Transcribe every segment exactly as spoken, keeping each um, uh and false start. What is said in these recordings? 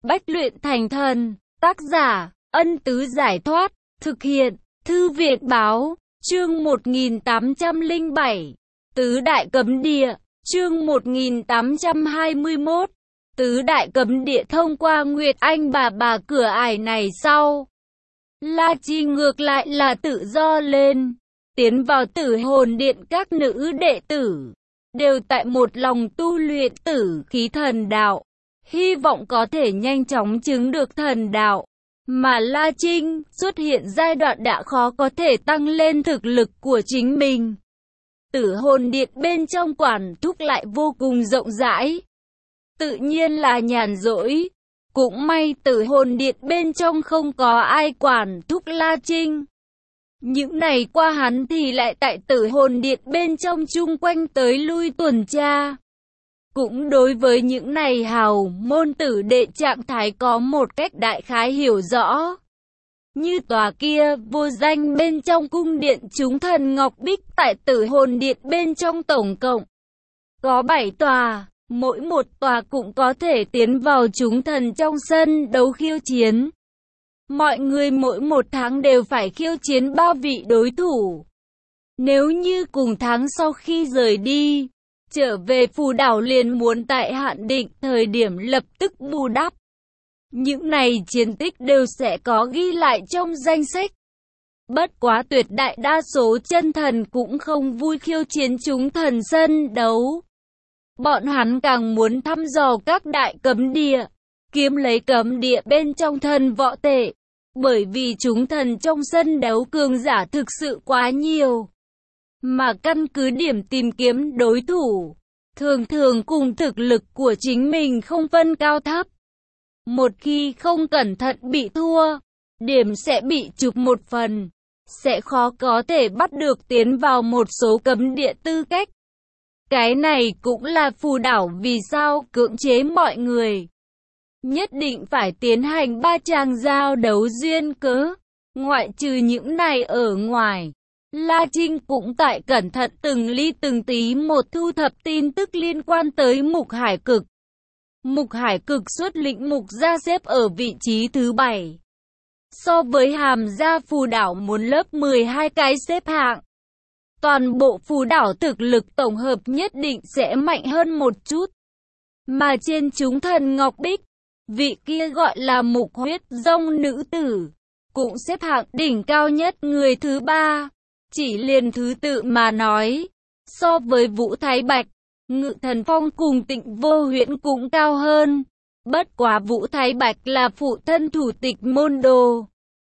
Bách luyện thành thần. Tác giả, Ân Tứ Giải Thoát. Thực hiện, Thư viện Báo. Chương một nghìn tám trăm lẻ bảy. Tứ Đại Cấm Địa. Chương một nghìn tám trăm hai mươi mốt. Tứ Đại Cấm Địa. Thông qua Nguyệt Anh bà bà cửa ải này sau, La Chi ngược lại là tự do lên, tiến vào Tử Hồn Điện. Các nữ đệ tử đều tại một lòng tu luyện tử khí thần đạo, hy vọng có thể nhanh chóng chứng được thần đạo. Mà La Trinh xuất hiện giai đoạn đã khó có thể tăng lên thực lực của chính mình. Tử Hồn Điện bên trong quản thúc lại vô cùng rộng rãi, tự nhiên là nhàn rỗi. Cũng may Tử Hồn Điện bên trong không có ai quản thúc La Trinh. Những ngày qua hắn thì lại tại Tử Hồn Điện bên trong chung quanh tới lui tuần tra. Cũng đối với những này hào môn tử đệ trạng thái có một cách đại khái hiểu rõ. Như tòa kia vô danh bên trong cung điện chúng thần Ngọc Bích tại Tử Hồn Điện bên trong tổng cộng có bảy tòa. Mỗi một tòa cũng có thể tiến vào chúng thần trong sân đấu khiêu chiến. Mọi người mỗi một tháng đều phải khiêu chiến ba vị đối thủ. Nếu như cùng tháng sau khi rời đi, trở về phù đảo liền muốn tại hạn định thời điểm lập tức bù đắp. Những này chiến tích đều sẽ có ghi lại trong danh sách. Bất quá tuyệt đại đa số chân thần cũng không vui khiêu chiến chúng thần sân đấu. Bọn hắn càng muốn thăm dò các đại cấm địa, kiếm lấy cấm địa bên trong thần võ tệ. Bởi vì chúng thần trong sân đấu cường giả thực sự quá nhiều. Mà căn cứ điểm tìm kiếm đối thủ, thường thường cùng thực lực của chính mình không phân cao thấp. Một khi không cẩn thận bị thua, điểm sẽ bị chụp một phần, sẽ khó có thể bắt được tiến vào một số cấm địa tư cách. Cái này cũng là phù đảo vì sao cưỡng chế mọi người nhất định phải tiến hành ba tràng giao đấu duyên cớ. Ngoại trừ những này ở ngoài, La Trinh cũng tại cẩn thận từng ly từng tí một thu thập tin tức liên quan tới Mục Hải Cực. Mục Hải Cực xuất lĩnh Mục gia xếp ở vị trí thứ bảy. So với Hàm gia phù đảo muốn lớp mười hai cái xếp hạng. Toàn bộ phù đảo thực lực tổng hợp nhất định sẽ mạnh hơn một chút. Mà trên chúng thần Ngọc Bích, vị kia gọi là Mục Huyết Dông nữ tử, cũng xếp hạng đỉnh cao nhất người thứ ba. Chỉ liền thứ tự mà nói, so với Vũ Thái Bạch, Ngự Thần Phong cùng Tịnh Vô Huyễn cũng cao hơn. Bất quá Vũ Thái Bạch là phụ thân thủ tịch môn đồ.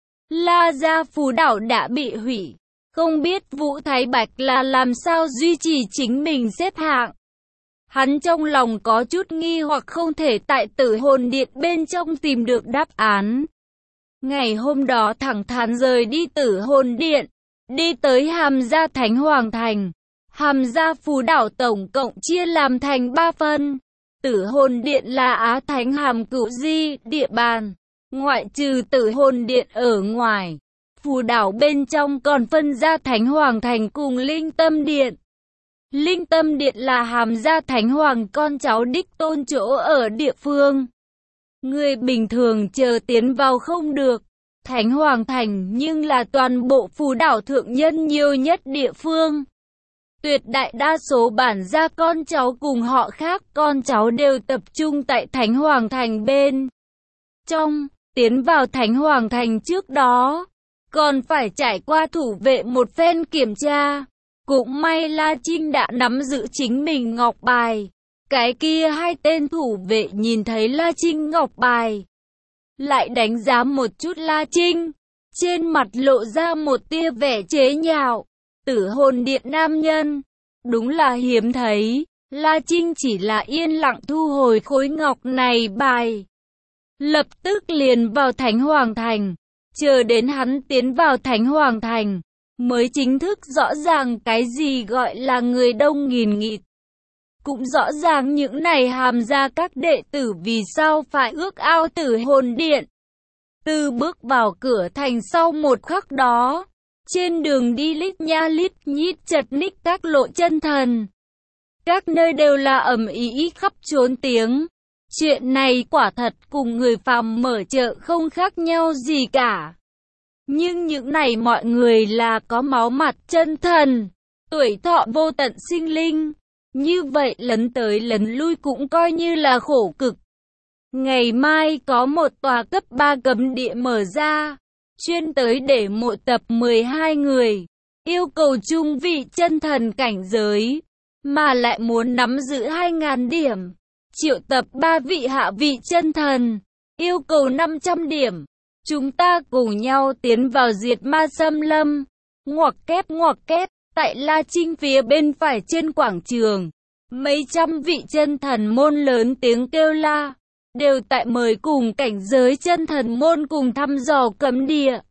La gia phù đảo đã bị hủy. Không biết Vũ Thái Bạch là làm sao duy trì chính mình xếp hạng. Hắn trong lòng có chút nghi hoặc không thể tại Tử Hồn Điện bên trong tìm được đáp án. Ngày hôm đó thẳng thắn rời đi Tử Hồn Điện, đi tới Hàm gia Thánh Hoàng Thành. Hàm gia phù đảo tổng cộng chia làm thành ba phân. Tử Hồn Điện là Á Thánh Hàm Cửu Di địa bàn. Ngoại trừ Tử Hồn Điện ở ngoài, phù đảo bên trong còn phân ra Thánh Hoàng Thành cùng Linh Tâm Điện. Linh Tâm Điện là Hàm gia Thánh Hoàng con cháu đích tôn chỗ ở địa phương. Người bình thường chờ tiến vào không được. Thánh Hoàng Thành nhưng là toàn bộ phù đảo thượng nhân nhiều nhất địa phương. Tuyệt đại đa số bản gia con cháu cùng họ khác con cháu đều tập trung tại Thánh Hoàng Thành bên trong. Tiến vào Thánh Hoàng Thành trước đó, còn phải trải qua thủ vệ một phen kiểm tra. Cũng may La Trinh đã nắm giữ chính mình ngọc bài. Cái kia hai tên thủ vệ nhìn thấy La Trinh ngọc bài, lại đánh giá một chút La Trinh, trên mặt lộ ra một tia vẻ chế nhạo. Tử Hồn Điện nam nhân, đúng là hiếm thấy. La Trinh chỉ là yên lặng thu hồi khối ngọc này bài, lập tức liền vào Thánh Hoàng Thành. Chờ đến hắn tiến vào Thánh Hoàng Thành, mới chính thức rõ ràng cái gì gọi là người đông nghìn nghịt. Cũng rõ ràng những này Hàm gia các đệ tử vì sao phải ước ao Tử Hồn Điện. Từ bước vào cửa thành sau một khắc đó, trên đường đi lít nha lít nhít chật ních các lộ chân thần. Các nơi đều là ầm ĩ khắp trốn tiếng. Chuyện này quả thật cùng người phàm mở chợ không khác nhau gì cả. Nhưng những này mọi người là có máu mặt chân thần, tuổi thọ vô tận sinh linh. Như vậy lấn tới lấn lui cũng coi như là khổ cực. Ngày mai có một tòa cấp ba cấm địa mở ra, chuyên tới để mộ tập mười hai người, yêu cầu trung vị chân thần cảnh giới, mà lại muốn nắm giữ hai nghìn điểm. Triệu tập ba vị hạ vị chân thần, yêu cầu năm trăm điểm. Chúng ta cùng nhau tiến vào diệt ma xâm lâm. Ngoặc kép ngoặc kép, tại La Trinh phía bên phải trên quảng trường, mấy trăm vị chân thần môn lớn tiếng kêu la, đều tại mời cùng cảnh giới chân thần môn cùng thăm dò cấm địa.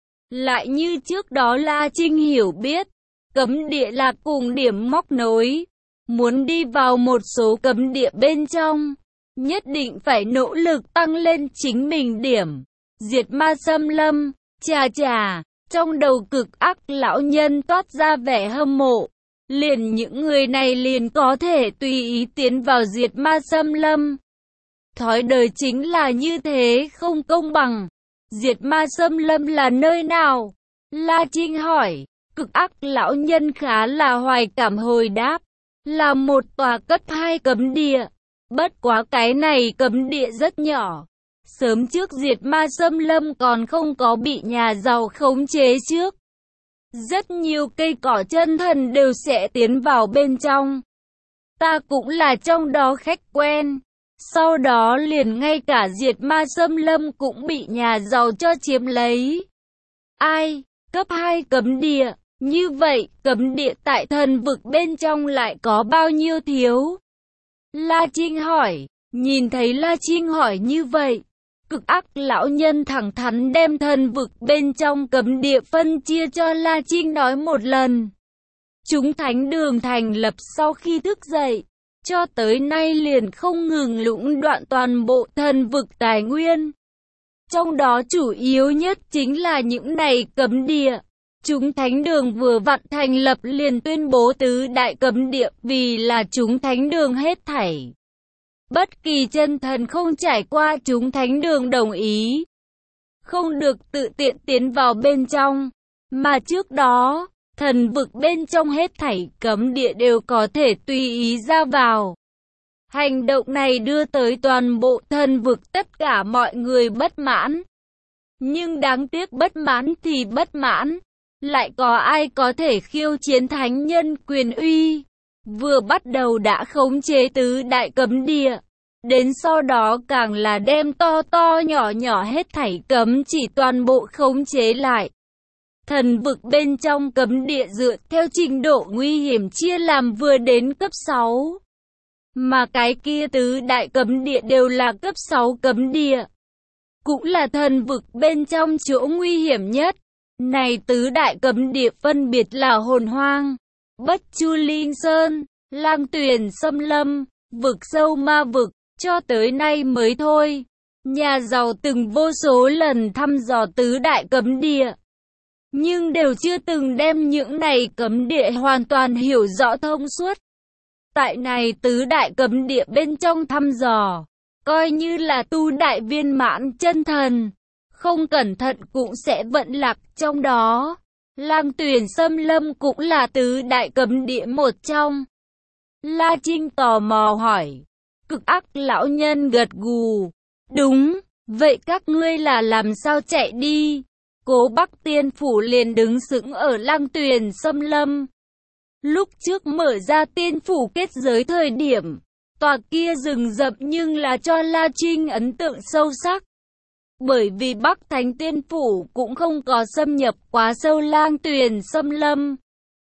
Lại như trước đó La Trinh hiểu biết, cấm địa là cùng điểm móc nối. Muốn đi vào một số cấm địa bên trong, nhất định phải nỗ lực tăng lên chính mình điểm. Diệt ma xâm lâm, chà chà, trong đầu cực ác lão nhân toát ra vẻ hâm mộ. Liền những người này liền có thể tùy ý tiến vào diệt ma xâm lâm. Thói đời chính là như thế, không công bằng. Diệt ma xâm lâm là nơi nào? La Trinh hỏi. Cực ác lão nhân khá là hoài cảm hồi đáp. Là một tòa cấp hai cấm địa. Bất quá cái này cấm địa rất nhỏ. Sớm trước diệt ma xâm lâm còn không có bị nhà giàu khống chế trước. Rất nhiều cây cỏ chân thần đều sẽ tiến vào bên trong. Ta cũng là trong đó khách quen. Sau đó liền ngay cả diệt ma xâm lâm cũng bị nhà giàu cho chiếm lấy. Ai? Cấp hai cấm địa. Như vậy, cấm địa tại thần vực bên trong lại có bao nhiêu thiếu? La Trinh hỏi. Nhìn thấy La Trinh hỏi như vậy, cực ác lão nhân thẳng thắn đem thần vực bên trong cấm địa phân chia cho La Trinh nói một lần. Chúng thánh đường thành lập sau khi thức dậy, cho tới nay liền không ngừng lũng đoạn toàn bộ thần vực tài nguyên. Trong đó chủ yếu nhất chính là những này cấm địa. Chúng thánh đường vừa vặn thành lập liền tuyên bố tứ đại cấm địa vì là chúng thánh đường hết thảy. Bất kỳ chân thần không trải qua chúng thánh đường đồng ý, không được tự tiện tiến vào bên trong. Mà trước đó, thần vực bên trong hết thảy cấm địa đều có thể tùy ý ra vào. Hành động này đưa tới toàn bộ thần vực tất cả mọi người bất mãn. Nhưng đáng tiếc bất mãn thì bất mãn. Lại có ai có thể khiêu chiến thánh nhân quyền uy? Vừa bắt đầu đã khống chế tứ đại cấm địa. Đến sau đó càng là đem to to nhỏ nhỏ hết thảy cấm chỉ toàn bộ khống chế lại. Thần vực bên trong cấm địa dựa theo trình độ nguy hiểm chia làm vừa đến cấp sáu. Mà cái kia tứ đại cấm địa đều là cấp sáu cấm địa. Cũng là thần vực bên trong chỗ nguy hiểm nhất. Này tứ đại cấm địa phân biệt là Hồn Hoang, Bất Chu Linh Sơn, Lang Tuyền Xâm Lâm, Vực Sâu Ma Vực, cho tới nay mới thôi. Nhà giàu từng vô số lần thăm dò tứ đại cấm địa, nhưng đều chưa từng đem những này cấm địa hoàn toàn hiểu rõ thông suốt. Tại này tứ đại cấm địa bên trong thăm dò, coi như là tu đại viên mãn chân thần, không cẩn thận cũng sẽ vận lạc trong đó. Lang Tuyền Xâm Lâm cũng là tứ đại cấm địa một trong. La Trinh tò mò hỏi. Cực ác lão nhân gật gù. Đúng, vậy các ngươi là làm sao chạy đi? Cố Bắc Tiên Phủ liền đứng sững ở Lang Tuyền Xâm Lâm. Lúc trước mở ra tiên phủ kết giới thời điểm, tòa kia rừng rậm nhưng là cho La Trinh ấn tượng sâu sắc. Bởi vì Bắc Thánh Tiên Phủ cũng không có xâm nhập quá sâu Lang Tuyền Xâm Lâm.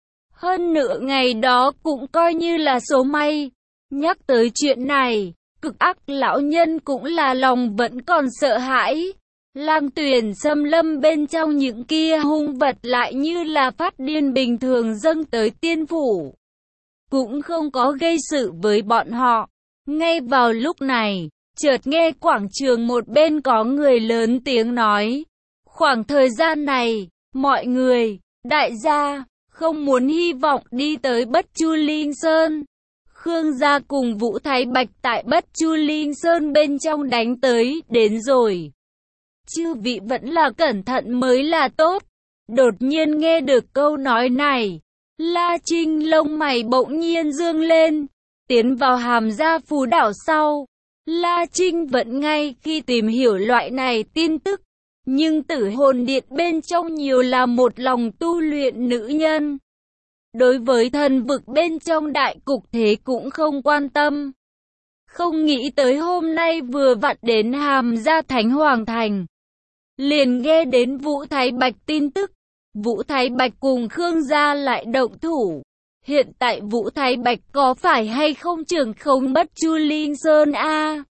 Hơn nửa ngày đó cũng coi như là số may. Nhắc tới chuyện này, cực ác lão nhân cũng là lòng vẫn còn sợ hãi. Lang Tuyền Xâm Lâm bên trong những kia hung vật lại như là phát điên bình thường dâng tới tiên phủ, cũng không có gây sự với bọn họ. Ngay vào lúc này, chợt nghe quảng trường một bên có người lớn tiếng nói. Khoảng thời gian này, mọi người, đại gia, không muốn hy vọng đi tới Bất Chu Linh Sơn. Khương gia cùng Vũ Thái Bạch tại Bất Chu Linh Sơn bên trong đánh tới, đến rồi. Chư vị vẫn là cẩn thận mới là tốt. Đột nhiên nghe được câu nói này, La Trinh lông mày bỗng nhiên dương lên, tiến vào Hàm Gia Phù Đảo sau. La Trinh vẫn ngay khi tìm hiểu loại này tin tức, nhưng Tử Hồn Điện bên trong nhiều là một lòng tu luyện nữ nhân. Đối với thần vực bên trong đại cục thế cũng không quan tâm. Không nghĩ tới hôm nay vừa vặn đến Hàm Gia Thánh Hoàng Thành. Liền nghe đến Vũ Thái Bạch tin tức. Vũ Thái Bạch cùng Khương gia lại động thủ. Hiện tại Vũ Thái Bạch có phải hay không trưởng không Bất Chu Linh Sơn a? À?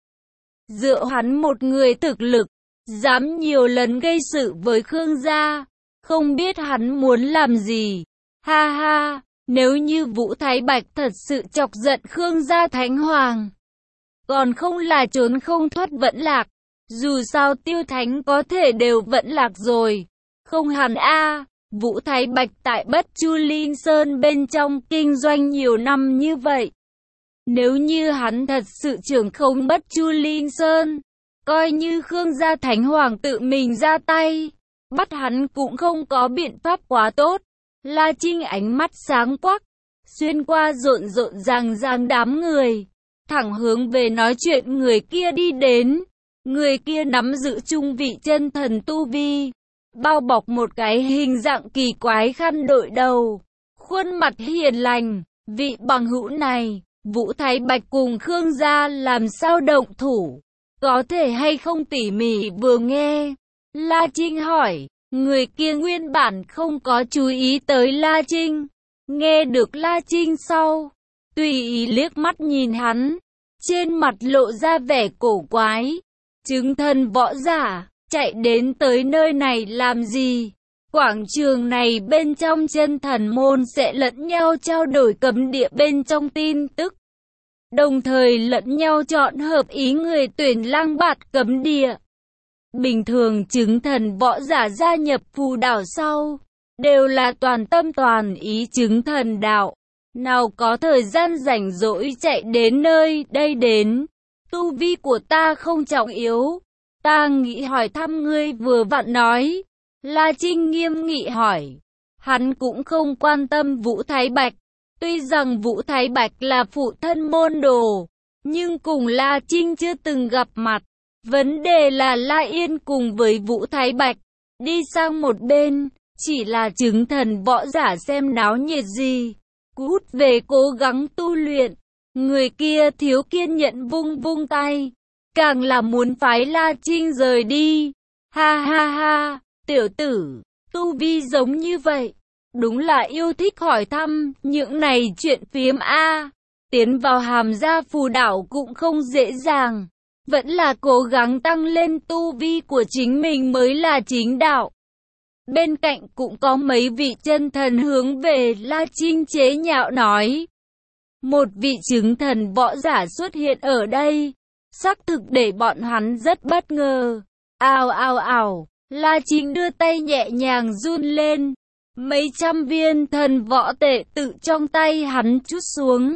Dựa hắn một người thực lực, dám nhiều lần gây sự với Khương gia, không biết hắn muốn làm gì. Ha ha, nếu như Vũ Thái Bạch thật sự chọc giận Khương gia Thánh Hoàng, còn không là trốn không thoát vẫn lạc. Dù sao Tiêu Thánh có thể đều vẫn lạc rồi. Không hẳn a. À, Vũ Thái Bạch tại Bất Chu Linh Sơn bên trong kinh doanh nhiều năm như vậy. Nếu như hắn thật sự trưởng không Bất Chu Linh Sơn, coi như Khương gia Thánh Hoàng tự mình ra tay, bắt hắn cũng không có biện pháp quá tốt. La Trinh ánh mắt sáng quắc, xuyên qua rộn rộn ràng ràng đám người, thẳng hướng về nói chuyện người kia đi đến. Người kia nắm giữ trung vị chân thần tu vi, bao bọc một cái hình dạng kỳ quái khăn đội đầu, khuôn mặt hiền lành. Vị bằng hữu này, Vũ Thái Bạch cùng Khương gia làm sao động thủ, có thể hay không tỉ mỉ vừa nghe. La Trinh hỏi. Người kia nguyên bản không có chú ý tới La Trinh, nghe được La Trinh sau, tùy ý liếc mắt nhìn hắn, trên mặt lộ ra vẻ cổ quái. Chứng thần võ giả, chạy đến tới nơi này làm gì? Quảng trường này bên trong chân thần môn sẽ lẫn nhau trao đổi cấm địa bên trong tin tức, đồng thời lẫn nhau chọn hợp ý người tuyển lang bạt cấm địa. Bình thường chứng thần võ giả gia nhập phù đảo sau, đều là toàn tâm toàn ý chứng thần đạo, nào có thời gian rảnh rỗi chạy đến nơi đây đến. Tu vi của ta không trọng yếu, ta nghĩ hỏi thăm ngươi vừa vặn nói. La Trinh nghiêm nghị hỏi. Hắn cũng không quan tâm Vũ Thái Bạch, tuy rằng Vũ Thái Bạch là phụ thân môn đồ, nhưng cùng La Trinh chưa từng gặp mặt. Vấn đề là La Yên cùng với Vũ Thái Bạch đi sang một bên, chỉ là chứng thần võ giả xem náo nhiệt gì, cút về cố gắng tu luyện. Người kia thiếu kiên nhẫn vung vung tay, càng là muốn phái La Trinh rời đi. Ha ha ha, tiểu tử, tu vi giống như vậy, đúng là yêu thích hỏi thăm những này chuyện phiếm a. Tiến vào Hàm Gia Phù Đảo cũng không dễ dàng, vẫn là cố gắng tăng lên tu vi của chính mình mới là chính đạo. Bên cạnh cũng có mấy vị chân thần hướng về La Trinh chế nhạo nói. Một vị chứng thần võ giả xuất hiện ở đây, xác thực để bọn hắn rất bất ngờ. Ào ào ào, La Trinh đưa tay nhẹ nhàng run lên, mấy trăm viên thần võ tệ tự trong tay hắn trút xuống.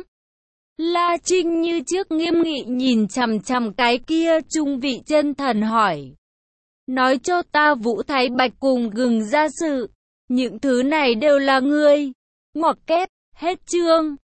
La Trinh như trước nghiêm nghị nhìn chằm chằm cái kia trung vị chân thần hỏi. Nói cho ta Vũ Thái Bạch cùng Gừng gia sự, những thứ này đều là ngươi. Ngoặc kép, hết chương.